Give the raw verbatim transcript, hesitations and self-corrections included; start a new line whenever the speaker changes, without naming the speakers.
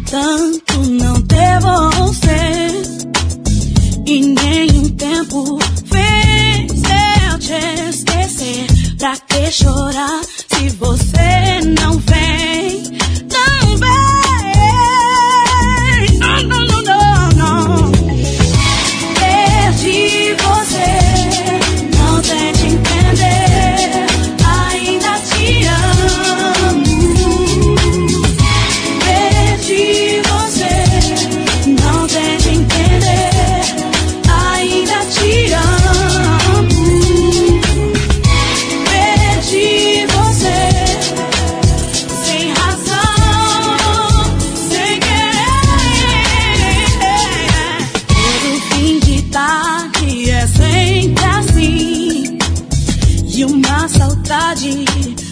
tanto não ter você, e nenhum tempo fez eu te esquecer. Pra que chorar se você não vem? Não vem. Não, não, não, não, não. Perdi você, não tente entender, ainda te amo. Perdi você, não tente entender, ainda te amo. Perdi você, sem razão, sem querer. Todo fim de tarde é sempre assim, e uma saudade